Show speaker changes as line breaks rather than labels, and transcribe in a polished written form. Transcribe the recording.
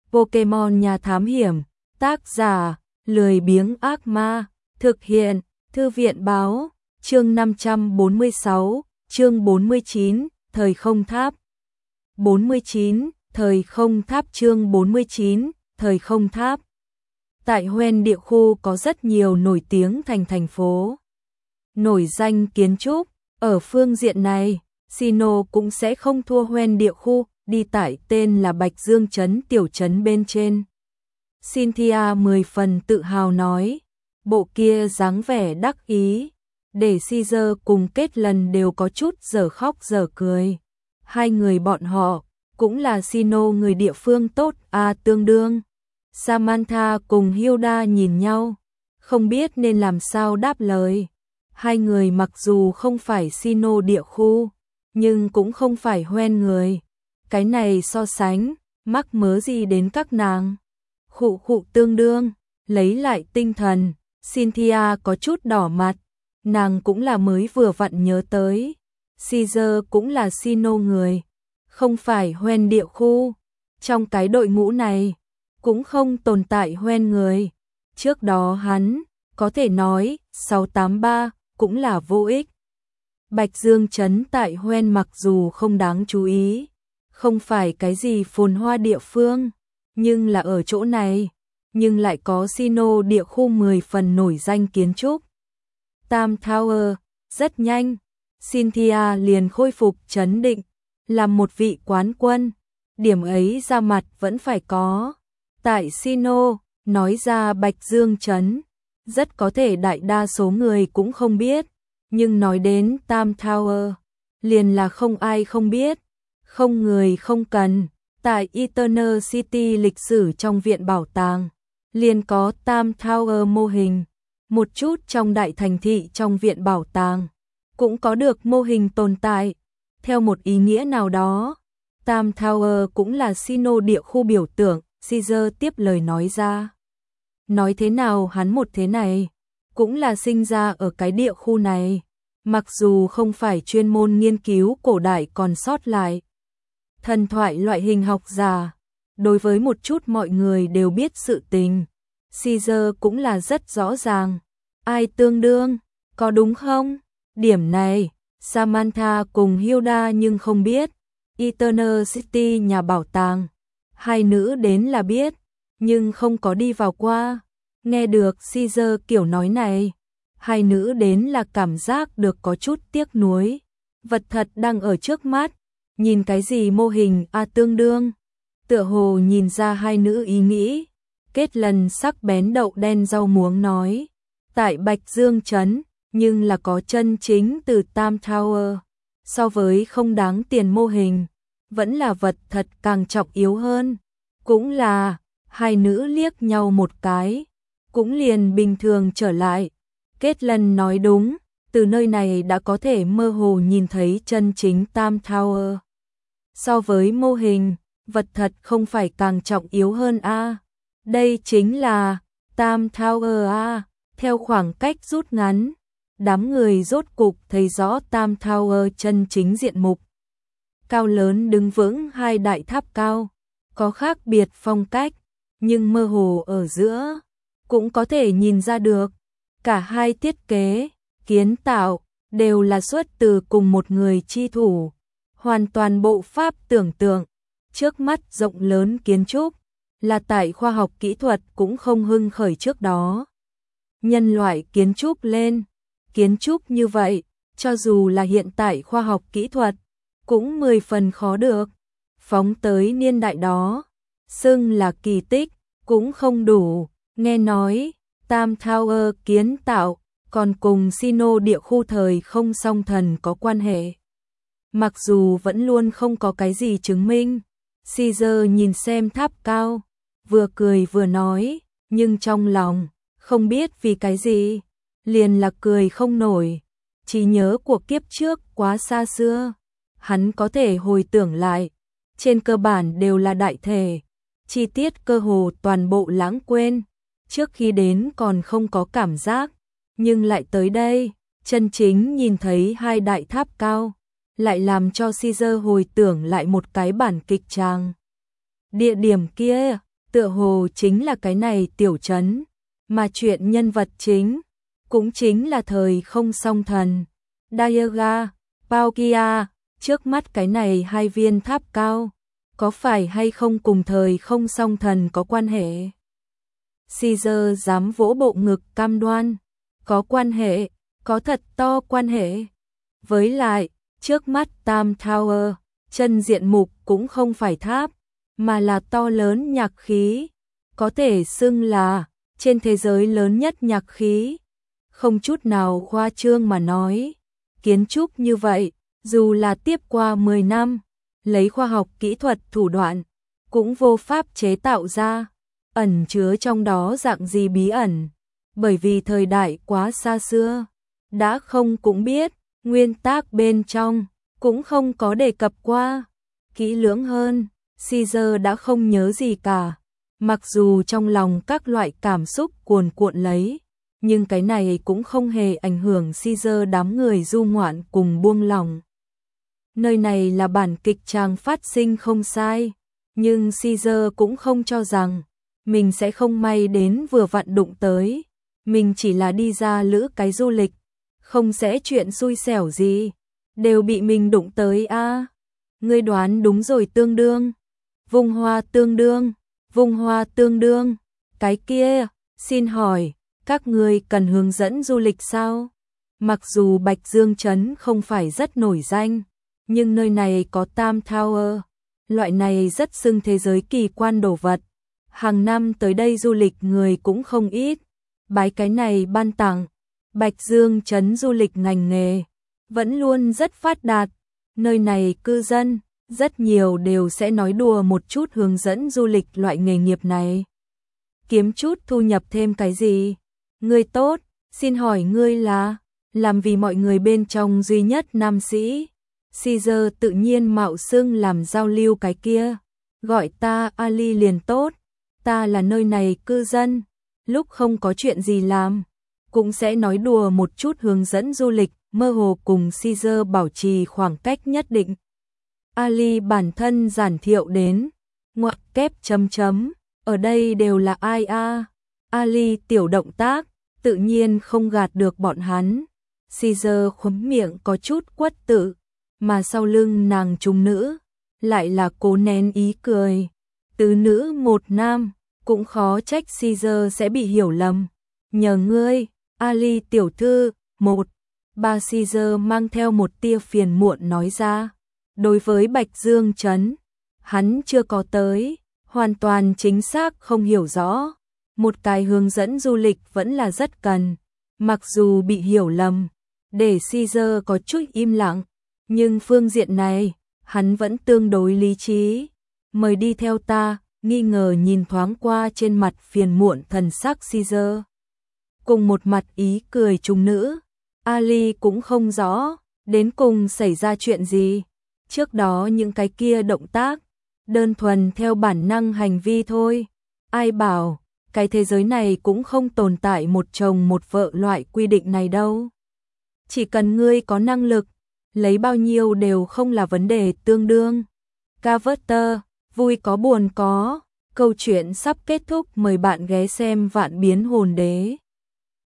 Pokemon Nhà Thám Hiểm, tác giả, lười biếng ác ma, thực hiện, Thư viện báo, chương 546, chương 49, Thời không tháp. 49, Thời không tháp chương 49, Thời không tháp. Tại Hoenn địa khu có rất nhiều nổi tiếng thành phố. Nổi danh kiến trúc, ở phương diện này, Sinnoh cũng sẽ không thua Hoenn địa khu, đi tại tên là Bạch Dương Trấn tiểu trấn bên trên. Cynthia 10 phần tự hào nói, bộ kia dáng vẻ đắc ý, để Caesar cùng Kết Lần đều có chút dở khóc dở cười. Hai người bọn họ, cũng là Sinnoh người địa phương tốt tương đương. Samantha cùng Hilda nhìn nhau, không biết nên làm sao đáp lời. Hai người mặc dù không phải Sinnoh địa khu, nhưng cũng không phải Hoenn người. Cái này so sánh, mắc mớ gì đến các nàng. Khụ tương đương, lấy lại tinh thần, Cynthia có chút đỏ mặt, nàng cũng là mới vừa vặn nhớ tới. Caesar cũng là Sinnoh người, không phải Hoenn địa khu. Trong cái đội ngũ này, cũng không tồn tại Hoenn người. Trước đó hắn, có thể nói, 683, cũng là vô ích. Bạch Dương Trấn tại Hoenn mặc dù không đáng chú ý, không phải cái gì phồn hoa địa phương, nhưng là ở chỗ này, nhưng lại có Sinnoh địa khu 10 phần nổi danh kiến trúc. Tam Tower, rất nhanh, Cynthia liền khôi phục trấn định, làm một vị quán quân, điểm ấy ra mặt vẫn phải có. Tại Sinnoh, nói ra Bạch Dương Trấn, rất có thể đại đa số người cũng không biết, nhưng nói đến Tam Tower, liền là không ai không biết, không người không cần. Tại Eternal City lịch sử trong viện bảo tàng, liền có Tam Tower mô hình. Một chút trong đại thành thị trong viện bảo tàng, cũng có được mô hình tồn tại. Theo một ý nghĩa nào đó, Tam Tower cũng là Sinnoh địa khu biểu tượng. Caesar tiếp lời nói ra. Nói thế nào hắn một thế này, cũng là sinh ra ở cái địa khu này. Mặc dù không phải chuyên môn nghiên cứu cổ đại còn sót lại thần thoại loại hình học giả, đối với một chút mọi người đều biết sự tình, Caesar cũng là rất rõ ràng. Ai tương đương, có đúng không? Điểm này, Samantha cùng Hilda nhưng không biết. Eternal City nhà bảo tàng, hai nữ đến là biết, nhưng không có đi vào qua. Nghe được Caesar kiểu nói này, hai nữ đến là cảm giác được có chút tiếc nuối. Vật thật đang ở trước mắt, nhìn cái gì mô hình tương đương. Tựa hồ nhìn ra hai nữ ý nghĩ. Kết Lần sắc bén đậu đen rau muống nói, tại Bạch Dương Trấn, nhưng là có chân chính từ Tam Tower. So với không đáng tiền mô hình, vẫn là vật thật càng trọng yếu hơn. Cũng là, hai nữ liếc nhau một cái, cũng liền bình thường trở lại. Kết Lần nói đúng, từ nơi này đã có thể mơ hồ nhìn thấy chân chính Tam Tower. So với mô hình, vật thật không phải càng trọng yếu hơn Đây chính là Tam Tower Theo khoảng cách rút ngắn, đám người rốt cục thấy rõ Tam Tower chân chính diện mục. Cao lớn đứng vững hai đại tháp cao, có khác biệt phong cách, nhưng mơ hồ ở giữa, cũng có thể nhìn ra được. Cả hai thiết kế, kiến tạo, đều là xuất từ cùng một người chi thủ. Hoàn toàn bộ pháp tưởng tượng, trước mắt rộng lớn kiến trúc, là tại khoa học kỹ thuật cũng không hưng khởi trước đó. Nhân loại kiến trúc lên, kiến trúc như vậy, cho dù là hiện tại khoa học kỹ thuật, cũng 10 phần khó được. Phóng tới niên đại đó, xưng là kỳ tích, cũng không đủ. Nghe nói, Tam Tower kiến tạo, còn cùng Sinnoh địa khu thời không song thần có quan hệ. Mặc dù vẫn luôn không có cái gì chứng minh, Caesar nhìn xem tháp cao, vừa cười vừa nói, nhưng trong lòng, không biết vì cái gì, liền là cười không nổi. Trí nhớ của kiếp trước quá xa xưa, hắn có thể hồi tưởng lại, trên cơ bản đều là đại thể, chi tiết cơ hồ toàn bộ lãng quên. Trước khi đến còn không có cảm giác, nhưng lại tới đây, chân chính nhìn thấy hai đại tháp cao, lại làm cho Caesar hồi tưởng lại một cái bản kịch tràng. Địa điểm kia, tựa hồ chính là cái này tiểu trấn, mà chuyện nhân vật chính cũng chính là thời không song thần. Diaga, Palkia, trước mắt cái này hai viên tháp cao, có phải hay không cùng thời không song thần có quan hệ? Caesar dám vỗ bộ ngực cam đoan, có quan hệ, có thật to quan hệ. Với lại, trước mắt Tam Tower, chân diện mục cũng không phải tháp, mà là to lớn nhạc khí, có thể xưng là trên thế giới lớn nhất nhạc khí. Không chút nào khoa trương mà nói, kiến trúc như vậy, dù là tiếp qua 10 năm, lấy khoa học kỹ thuật thủ đoạn, cũng vô pháp chế tạo ra, ẩn chứa trong đó dạng gì bí ẩn, bởi vì thời đại quá xa xưa, đã không cũng biết, nguyên tác bên trong, cũng không có đề cập qua, kỹ lưỡng hơn, Caesar đã không nhớ gì cả, mặc dù trong lòng các loại cảm xúc cuồn cuộn lấy, nhưng cái này cũng không hề ảnh hưởng Caesar đám người du ngoạn cùng buông lòng. Nơi này là bản kịch tràng phát sinh không sai, nhưng Caesar cũng không cho rằng mình sẽ không may đến vừa vặn đụng tới, mình chỉ là đi ra lữ cái du lịch, không sẽ chuyện xui xẻo gì, đều bị mình đụng tới a. Ngươi đoán đúng rồi tương đương, vung hoa tương đương, vung hoa tương đương, cái kia, xin hỏi, các ngươi cần hướng dẫn du lịch sao? Mặc dù Bạch Dương Trấn không phải rất nổi danh, nhưng nơi này có Tam Tower, loại này rất xưng thế giới kỳ quan đồ vật. Hàng năm tới đây du lịch người cũng không ít, bái cái này ban tặng, Bạch Dương Trấn du lịch ngành nghề, vẫn luôn rất phát đạt, nơi này cư dân, rất nhiều đều sẽ nói đùa một chút hướng dẫn du lịch loại nghề nghiệp này. Kiếm chút thu nhập thêm cái gì? Ngươi tốt, xin hỏi ngươi là, làm vì mọi người bên trong duy nhất nam sĩ. Caesar tự nhiên mạo xưng làm giao lưu cái kia, gọi ta Ali liền tốt, ta là nơi này cư dân, lúc không có chuyện gì làm, cũng sẽ nói đùa một chút hướng dẫn du lịch, mơ hồ cùng Caesar bảo trì khoảng cách nhất định. Ali bản thân giản thiệu đến, ngoặc kép chấm chấm, ở đây đều là ai a? Ali tiểu động tác, tự nhiên không gạt được bọn hắn. Caesar khúm miệng có chút quất tự, mà sau lưng nàng trung nữ, lại là cố nén ý cười. Tứ nữ một nam, cũng khó trách Caesar sẽ bị hiểu lầm. Nhờ ngươi, Ali tiểu thư, bà Caesar mang theo một tia phiền muộn nói ra. Đối với Bạch Dương Trấn, hắn chưa có tới, hoàn toàn chính xác không hiểu rõ. Một cái hướng dẫn du lịch vẫn là rất cần, mặc dù bị hiểu lầm, để Caesar có chút im lặng, nhưng phương diện này, hắn vẫn tương đối lý trí. Mời đi theo ta, nghi ngờ nhìn thoáng qua trên mặt phiền muộn thần sắc Caesar. Cùng một mặt ý cười trung nữ, Ali cũng không rõ, đến cùng xảy ra chuyện gì. Trước đó những cái kia động tác, đơn thuần theo bản năng hành vi thôi. Ai bảo, cái thế giới này cũng không tồn tại một chồng một vợ loại quy định này đâu. Chỉ cần ngươi có năng lực, lấy bao nhiêu đều không là vấn đề tương đương. Carver, vui có buồn có, câu chuyện sắp kết thúc, mời bạn ghé xem Vạn Biến Hồn Đế.